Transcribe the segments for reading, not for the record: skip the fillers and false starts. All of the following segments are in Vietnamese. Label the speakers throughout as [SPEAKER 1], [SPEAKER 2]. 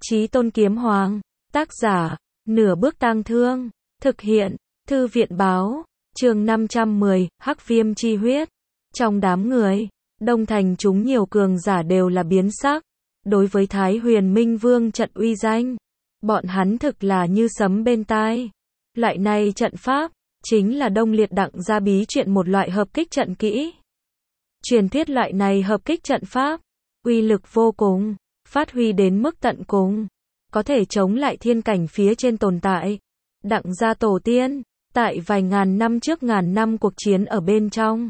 [SPEAKER 1] Chí Tôn Kiếm Hoàng, tác giả, Nửa Bước Tang Thương, thực hiện, Thư viện báo, chương 510, Hắc Viêm chi huyết. Trong đám người, đông thành chúng nhiều cường giả đều là biến sắc. Đối với Thái Huyền Minh Vương trận uy danh, bọn hắn thực là như sấm bên tai. Loại này trận pháp, chính là Đông Liệt Đặng gia bí chuyện một loại hợp kích trận kỹ. Truyền thuyết loại này hợp kích trận pháp, uy lực vô cùng, phát huy đến mức tận cùng, có thể chống lại thiên cảnh phía trên tồn tại. Đặng gia tổ tiên, tại vài ngàn năm trước ngàn năm cuộc chiến ở bên trong,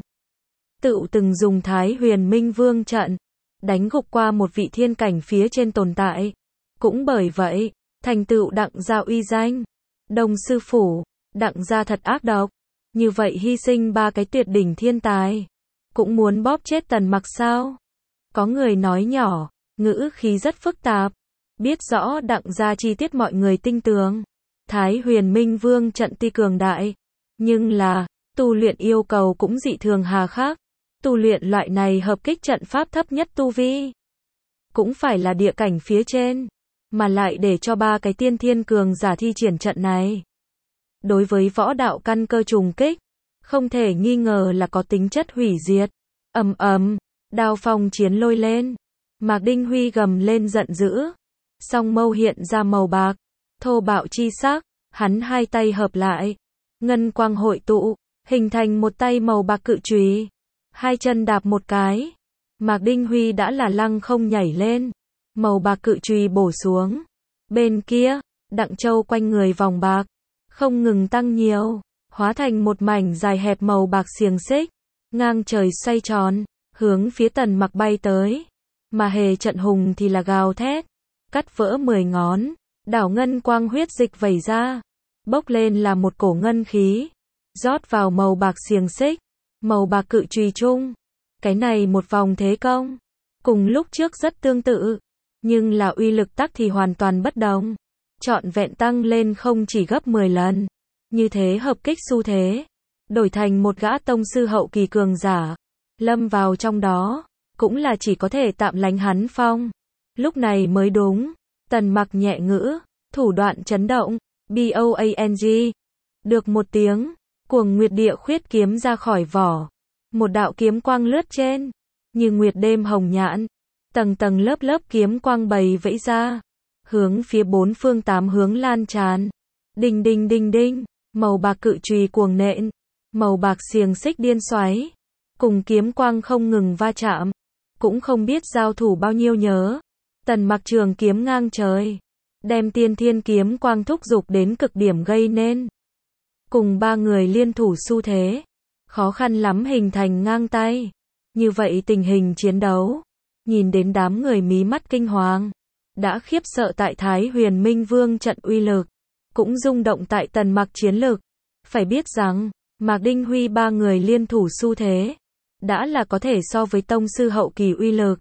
[SPEAKER 1] tự từng dùng Thái Huyền Minh Vương trận, đánh gục qua một vị thiên cảnh phía trên tồn tại. Cũng bởi vậy, thành tựu Đặng gia uy danh. Đông sư phủ, Đặng gia thật ác độc, như vậy hy sinh ba cái tuyệt đỉnh thiên tài, cũng muốn bóp chết Tần Mặc sao? Có người nói nhỏ, ngữ khí rất phức tạp, biết rõ Đặng gia chi tiết mọi người tinh tường. Thái Huyền Minh Vương trận tuy cường đại, nhưng là, tu luyện yêu cầu cũng dị thường hà khắc. Tu luyện loại này hợp kích trận pháp thấp nhất tu vi, cũng phải là địa cảnh phía trên, mà lại để cho ba cái tiên thiên cường giả thi triển trận này. Đối với võ đạo căn cơ trùng kích, không thể nghi ngờ là có tính chất hủy diệt. Ầm ầm, đao phong chiến lôi lên, Mạc Đinh Huy gầm lên giận dữ, song mâu hiện ra màu bạc, thô bạo chi sắc, hắn hai tay hợp lại, ngân quang hội tụ, hình thành một tay màu bạc cự chùy, hai chân đạp một cái, Mạc Đinh Huy đã là lăng không nhảy lên, màu bạc cự chùy bổ xuống. Bên kia, Đặng Châu quanh người vòng bạc, không ngừng tăng nhiều, hóa thành một mảnh dài hẹp màu bạc xiềng xích, ngang trời xoay tròn, hướng phía Tần Mặc bay tới. Mà hề trận hùng thì là gào thét, cắt vỡ 10 ngón, đảo ngân quang huyết dịch vẩy ra, bốc lên là một cổ ngân khí, rót vào màu bạc xiềng xích, màu bạc cự chùy chung. Cái này một vòng thế công, cùng lúc trước rất tương tự, nhưng là uy lực tắc thì hoàn toàn bất đồng, trọn vẹn tăng lên không chỉ gấp 10 lần. Như thế hợp kích xu thế, đổi thành một gã tông sư hậu kỳ cường giả, lâm vào trong đó, cũng là chỉ có thể tạm lánh hắn phong. Lúc này mới đúng. Tần Mặc nhẹ ngữ, thủ đoạn chấn động, BOANG. Được một tiếng, cuồng nguyệt địa khuyết kiếm ra khỏi vỏ. Một đạo kiếm quang lướt trên, như nguyệt đêm hồng nhạn, tầng tầng lớp lớp kiếm quang bày vẫy ra, hướng phía bốn phương tám hướng lan tràn. Đinh đinh đinh đinh, màu bạc cự chùy cuồng nện, màu bạc xiềng xích điên xoáy, cùng kiếm quang không ngừng va chạm, cũng không biết giao thủ bao nhiêu nhớ. Tần Mặc trường kiếm ngang trời, đem tiên thiên kiếm quang thúc dục đến cực điểm gây nên. Cùng ba người liên thủ xu thế, khó khăn lắm hình thành ngang tay. Như vậy tình hình chiến đấu, nhìn đến đám người mí mắt kinh hoàng, đã khiếp sợ tại Thái Huyền Minh Vương trận uy lực, cũng rung động tại Tần Mặc chiến lực. Phải biết rằng, Mạc Đinh Huy ba người liên thủ xu thế, đã là có thể so với tông sư hậu kỳ uy lực,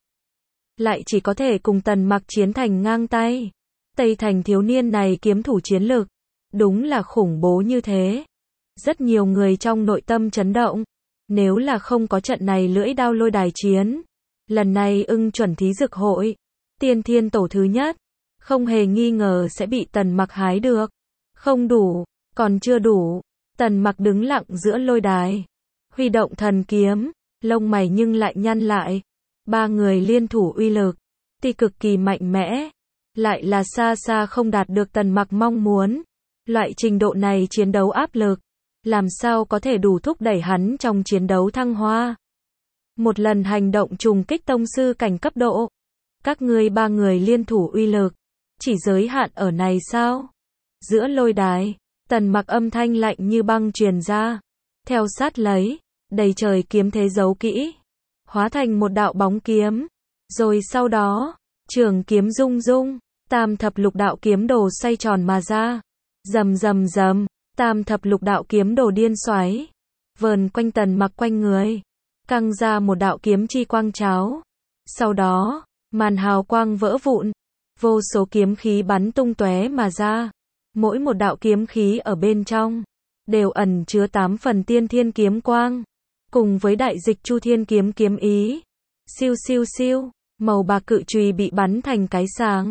[SPEAKER 1] lại chỉ có thể cùng Tần Mặc chiến thành ngang tay. Tây Thành thiếu niên này kiếm thủ chiến lực, đúng là khủng bố như thế. Rất nhiều người trong nội tâm chấn động, nếu là không có trận này lưỡi đao lôi đài chiến, lần này ưng chuẩn thí dực hội, tiên thiên tổ thứ nhất, không hề nghi ngờ sẽ bị Tần Mặc hái được. Không đủ, còn chưa đủ. Tần Mặc đứng lặng giữa lôi đài, huy động thần kiếm, lông mày nhưng lại nhăn lại. Ba người liên thủ uy lực, tuy cực kỳ mạnh mẽ, lại là xa xa không đạt được Tần Mặc mong muốn. Loại trình độ này chiến đấu áp lực, làm sao có thể đủ thúc đẩy hắn trong chiến đấu thăng hoa. Một lần hành động trùng kích tông sư cảnh cấp độ, các ngươi ba người liên thủ uy lực, chỉ giới hạn ở này sao? Giữa lôi đài, Tần Mặc âm thanh lạnh như băng truyền ra, theo sát lấy, đầy trời kiếm thế giấu kỹ, hóa thành một đạo bóng kiếm, rồi sau đó, trường kiếm rung rung, tam thập lục đạo kiếm đồ xoay tròn mà ra, rầm rầm rầm, tam thập lục đạo kiếm đồ điên xoáy, vờn quanh Tần Mặc quanh người, căng ra một đạo kiếm chi quang cháo. Sau đó, màn hào quang vỡ vụn, vô số kiếm khí bắn tung tóe mà ra, mỗi một đạo kiếm khí ở bên trong đều ẩn chứa 8 phần tiên thiên kiếm quang, cùng với đại dịch Chu Thiên kiếm kiếm ý. Siêu siêu siêu, màu bạc cự chùy bị bắn thành cái sàng,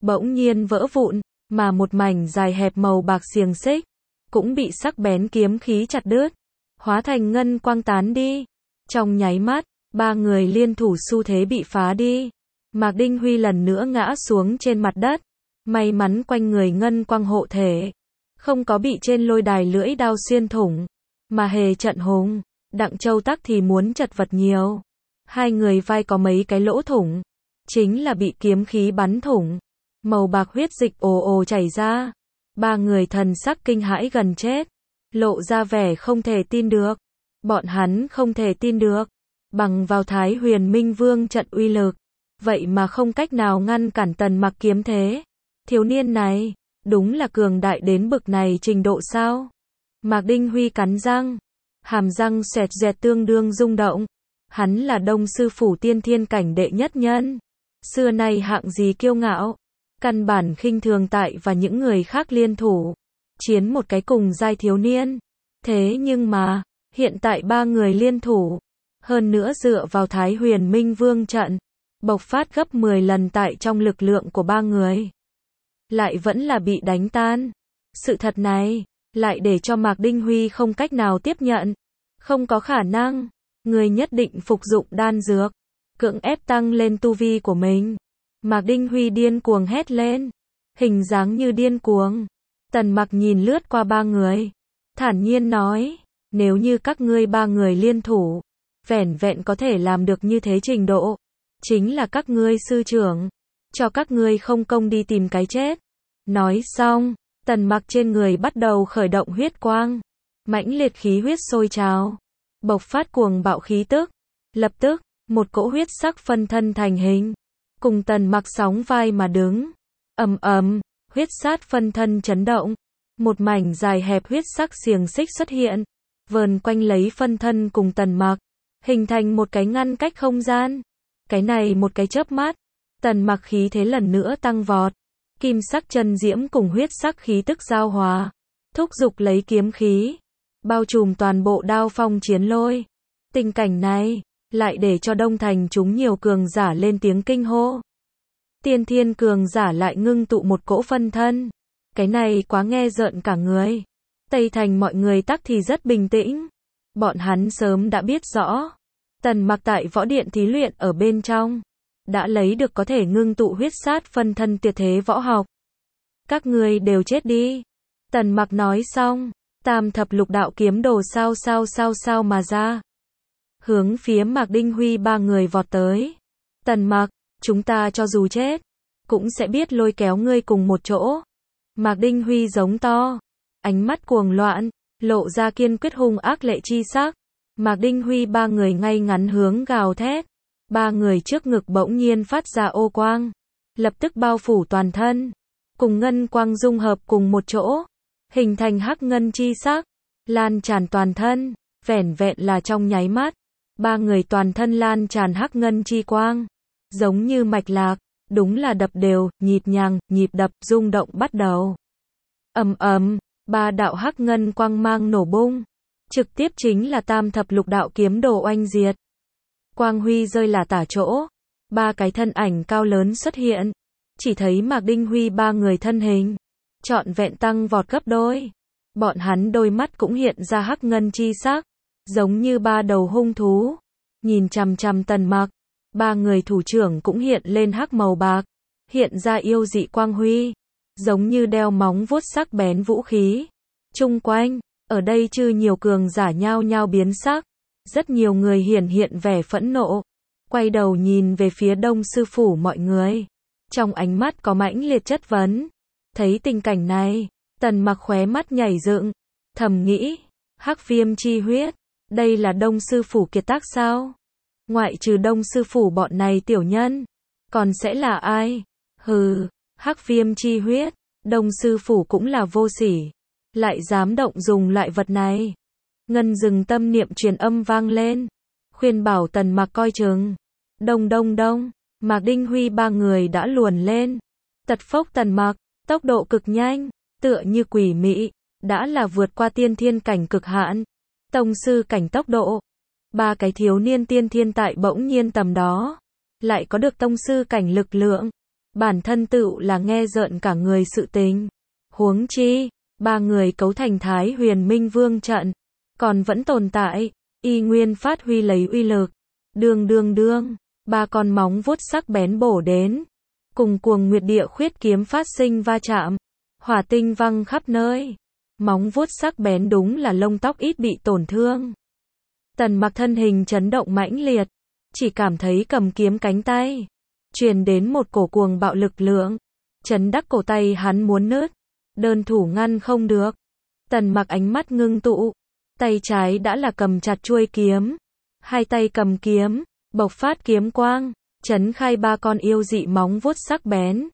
[SPEAKER 1] bỗng nhiên vỡ vụn, mà một mảnh dài hẹp màu bạc xiềng xích cũng bị sắc bén kiếm khí chặt đứt, hóa thành ngân quang tán đi. Trong nháy mắt, ba người liên thủ xu thế bị phá đi. Mạc Đinh Huy lần nữa ngã xuống trên mặt đất. May mắn quanh người ngân quang hộ thể, không có bị trên lôi đài lưỡi đao xuyên thủng, mà hề trận hùng, Đặng Châu Tắc thì muốn chật vật nhiều. Hai người vai có mấy cái lỗ thủng, chính là bị kiếm khí bắn thủng, màu bạc huyết dịch ồ ồ chảy ra. Ba người thần sắc kinh hãi gần chết, lộ ra vẻ không thể tin được. Bọn hắn không thể tin được, bằng vào Thái Huyền Minh Vương trận uy lực, vậy mà không cách nào ngăn cản Tần Mặc kiếm thế. Thiếu niên này, đúng là cường đại đến bực này trình độ sao? Mạc Đinh Huy cắn răng, hàm răng xoẹt xoẹt tương đương rung động. Hắn là Đông Sư Phủ tiên thiên cảnh đệ nhất nhân, xưa nay hạng gì kiêu ngạo, căn bản khinh thường tại và những người khác liên thủ chiến một cái cùng giai thiếu niên. Thế nhưng mà, hiện tại ba người liên thủ, hơn nữa dựa vào Thái Huyền Minh Vương trận, bộc phát gấp 10 lần tại trong lực lượng của ba người, lại vẫn là bị đánh tan. Sự thật này, lại để cho Mạc Đinh Huy không cách nào tiếp nhận. Không có khả năng, người nhất định phục dụng đan dược, cưỡng ép tăng lên tu vi của mình. Mạc Đinh Huy điên cuồng hét lên, hình dáng như điên cuồng. Tần Mặc nhìn lướt qua ba người, thản nhiên nói, nếu như các ngươi ba người liên thủ, vẻn vẹn có thể làm được như thế trình độ, chính là các ngươi sư trưởng, cho các ngươi không công đi tìm cái chết. Nói xong, Tần Mặc trên người bắt đầu khởi động huyết quang, mãnh liệt khí huyết sôi trào, bộc phát cuồng bạo khí tức. Lập tức, một cỗ huyết sắc phân thân thành hình, cùng Tần Mặc sóng vai mà đứng. Ầm ầm, huyết sát phân thân chấn động, một mảnh dài hẹp huyết sắc xiềng xích xuất hiện, vờn quanh lấy phân thân cùng Tần Mặc, hình thành một cái ngăn cách không gian. Cái này một cái chớp mắt, Tần Mặc khí thế lần nữa tăng vọt, kim sắc chân diễm cùng huyết sắc khí tức giao hòa, thúc giục lấy kiếm khí, bao trùm toàn bộ đao phong chiến lôi. Tình cảnh này, lại để cho Đông Thành chúng nhiều cường giả lên tiếng kinh hô. Tiên thiên cường giả lại ngưng tụ một cỗ phân thân. Cái này quá nghe rợn cả người. Tây Thành mọi người tắc thì rất bình tĩnh. Bọn hắn sớm đã biết rõ. Tần Mặc tại võ điện thí luyện ở bên trong, đã lấy được có thể ngưng tụ huyết sát phân thân tuyệt thế võ học. Các ngươi đều chết đi. Tần Mặc nói xong, tam thập lục đạo kiếm đồ sao mà ra, hướng phía Mạc Đinh Huy ba người vọt tới. Tần Mặc, chúng ta cho dù chết, cũng sẽ biết lôi kéo ngươi cùng một chỗ. Mạc Đinh Huy giống to, ánh mắt cuồng loạn, lộ ra kiên quyết hung ác lệ chi sắc. Mạc Đinh Huy ba người ngay ngắn hướng gào thét. Ba người trước ngực bỗng nhiên phát ra ô quang, lập tức bao phủ toàn thân, cùng ngân quang dung hợp cùng một chỗ, hình thành hắc ngân chi sắc, lan tràn toàn thân. Vẻn vẹn là trong nháy mắt, ba người toàn thân lan tràn hắc ngân chi quang, giống như mạch lạc, đúng là đập đều, nhịp nhàng, nhịp đập rung động bắt đầu. Ầm ầm, ba đạo hắc ngân quang mang nổ bung, trực tiếp chính là tam thập lục đạo kiếm đồ oanh diệt. Quang huy rơi là tả chỗ, ba cái thân ảnh cao lớn xuất hiện, chỉ thấy Mạc Đinh Huy ba người thân hình trọn vẹn tăng vọt gấp đôi. Bọn hắn đôi mắt cũng hiện ra hắc ngân chi sắc, giống như ba đầu hung thú, nhìn chằm chằm Tần Mặc. Ba người thủ trưởng cũng hiện lên hắc màu bạc, hiện ra yêu dị quang huy, giống như đeo móng vuốt sắc bén vũ khí. Chung quanh, ở đây chư nhiều cường giả nhao nhao biến sắc, rất nhiều người hiện vẻ phẫn nộ, quay đầu nhìn về phía Đông Sư Phủ mọi người, trong ánh mắt có mãnh liệt chất vấn. Thấy tình cảnh này, Tần Mặc khóe mắt nhảy dựng, thầm nghĩ, hắc viêm chi huyết, đây là Đông Sư Phủ kiệt tác sao? Ngoại trừ Đông Sư Phủ bọn này tiểu nhân, còn sẽ là ai? Hừ, hắc viêm chi huyết, Đông Sư Phủ cũng là vô sỉ, lại dám động dùng loại vật này. Ngân Dừng tâm niệm truyền âm vang lên, khuyên bảo Tần Mặc coi chừng. Đông đông đông, Mạc Đinh Huy ba người đã luồn lên, tật phốc Tần Mặc, tốc độ cực nhanh, tựa như quỷ mị, đã là vượt qua tiên thiên cảnh cực hạn, tông sư cảnh tốc độ. Ba cái thiếu niên tiên thiên tại bỗng nhiên tầm đó, lại có được tông sư cảnh lực lượng, bản thân tựu là nghe rợn cả người sự tình. Huống chi, ba người cấu thành Thái Huyền Minh Vương trận, còn vẫn tồn tại, y nguyên phát huy lấy uy lực. Đương, ba con móng vuốt sắc bén bổ đến, cùng cuồng nguyệt địa khuyết kiếm phát sinh va chạm, hỏa tinh văng khắp nơi. Móng vuốt sắc bén đúng là lông tóc ít bị tổn thương. Tần Mặc thân hình chấn động mãnh liệt, chỉ cảm thấy cầm kiếm cánh tay truyền đến một cổ cuồng bạo lực lượng, chấn đắc cổ tay hắn muốn nứt, đơn thủ ngăn không được. Tần Mặc ánh mắt ngưng tụ, tay trái đã là cầm chặt chuôi kiếm, hai tay cầm kiếm, bộc phát kiếm quang, chấn khai ba con yêu dị móng vuốt sắc bén.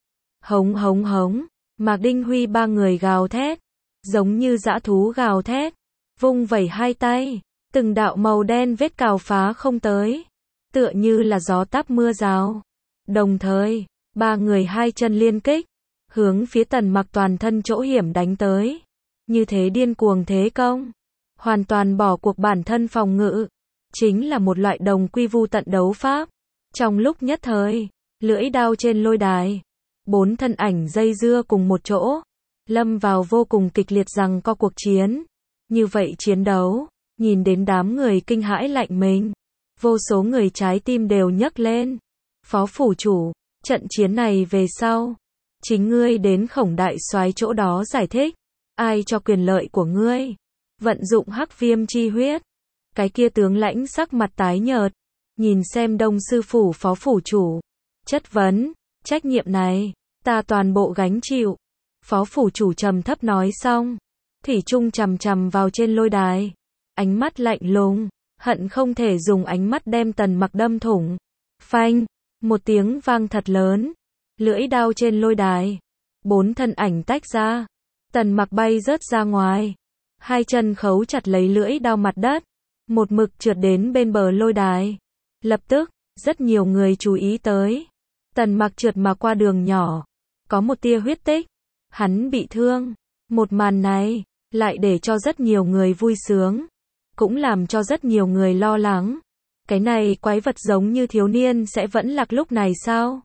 [SPEAKER 1] Hống, Mạc Đinh Huy ba người gào thét, giống như dã thú gào thét, vung vẩy hai tay, từng đạo màu đen vết cào phá không tới, tựa như là gió táp mưa rào. Đồng thời, ba người hai chân liên kích, hướng phía Tần Mặc toàn thân chỗ hiểm đánh tới. Như thế điên cuồng thế công, hoàn toàn bỏ cuộc bản thân phòng ngự, chính là một loại đồng quy vu tận đấu pháp. Trong lúc nhất thời, lưỡi đao trên lôi đài, bốn thân ảnh dây dưa cùng một chỗ, lâm vào vô cùng kịch liệt giằng co cuộc chiến. Như vậy chiến đấu, nhìn đến đám người kinh hãi lạnh mình, vô số người trái tim đều nhấc lên. Phó phủ chủ, trận chiến này về sau, chính ngươi đến Khổng đại soái chỗ đó giải thích, ai cho quyền lợi của ngươi vận dụng hắc viêm chi huyết. Cái kia tướng lãnh sắc mặt tái nhợt, nhìn xem Đông sư phủ phó phủ chủ, chất vấn, trách nhiệm này, ta toàn bộ gánh chịu. Phó phủ chủ trầm thấp nói xong, thủy chung chằm chằm vào trên lôi đài, ánh mắt lạnh lùng, hận không thể dùng ánh mắt đem Tần Mặc đâm thủng. Phanh, một tiếng vang thật lớn, lưỡi đao trên lôi đài, bốn thân ảnh tách ra, Tần Mặc bay rớt ra ngoài, hai chân khấu chặt lấy lưỡi đao mặt đất, một mực trượt đến bên bờ lôi đài. Lập tức, rất nhiều người chú ý tới, Tần Mặc trượt mà qua đường nhỏ, có một tia huyết tích, hắn bị thương. Một màn này, lại để cho rất nhiều người vui sướng, cũng làm cho rất nhiều người lo lắng. Cái này quái vật giống như thiếu niên sẽ vẫn lạc lúc này sao?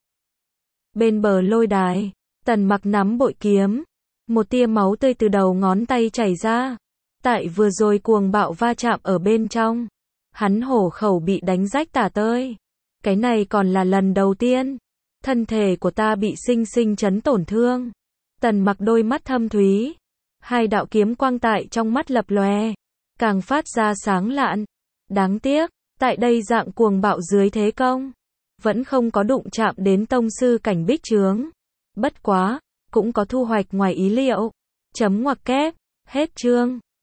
[SPEAKER 1] Bên bờ lôi đài, Tần Mặc nắm bội kiếm, một tia máu tươi từ đầu ngón tay chảy ra. Tại vừa rồi cuồng bạo va chạm ở bên trong, hắn hổ khẩu bị đánh rách tả tơi. Cái này còn là lần đầu tiên, thân thể của ta bị sinh chấn tổn thương. Tần Mặc đôi mắt thâm thúy, hai đạo kiếm quang tại trong mắt lập lòe, càng phát ra sáng lạn. Đáng tiếc, tại đây dạng cuồng bạo dưới thế công, vẫn không có đụng chạm đến tông sư cảnh bích trướng. Bất quá, cũng có thu hoạch ngoài ý liệu. Chấm ngoặc kép, hết chương.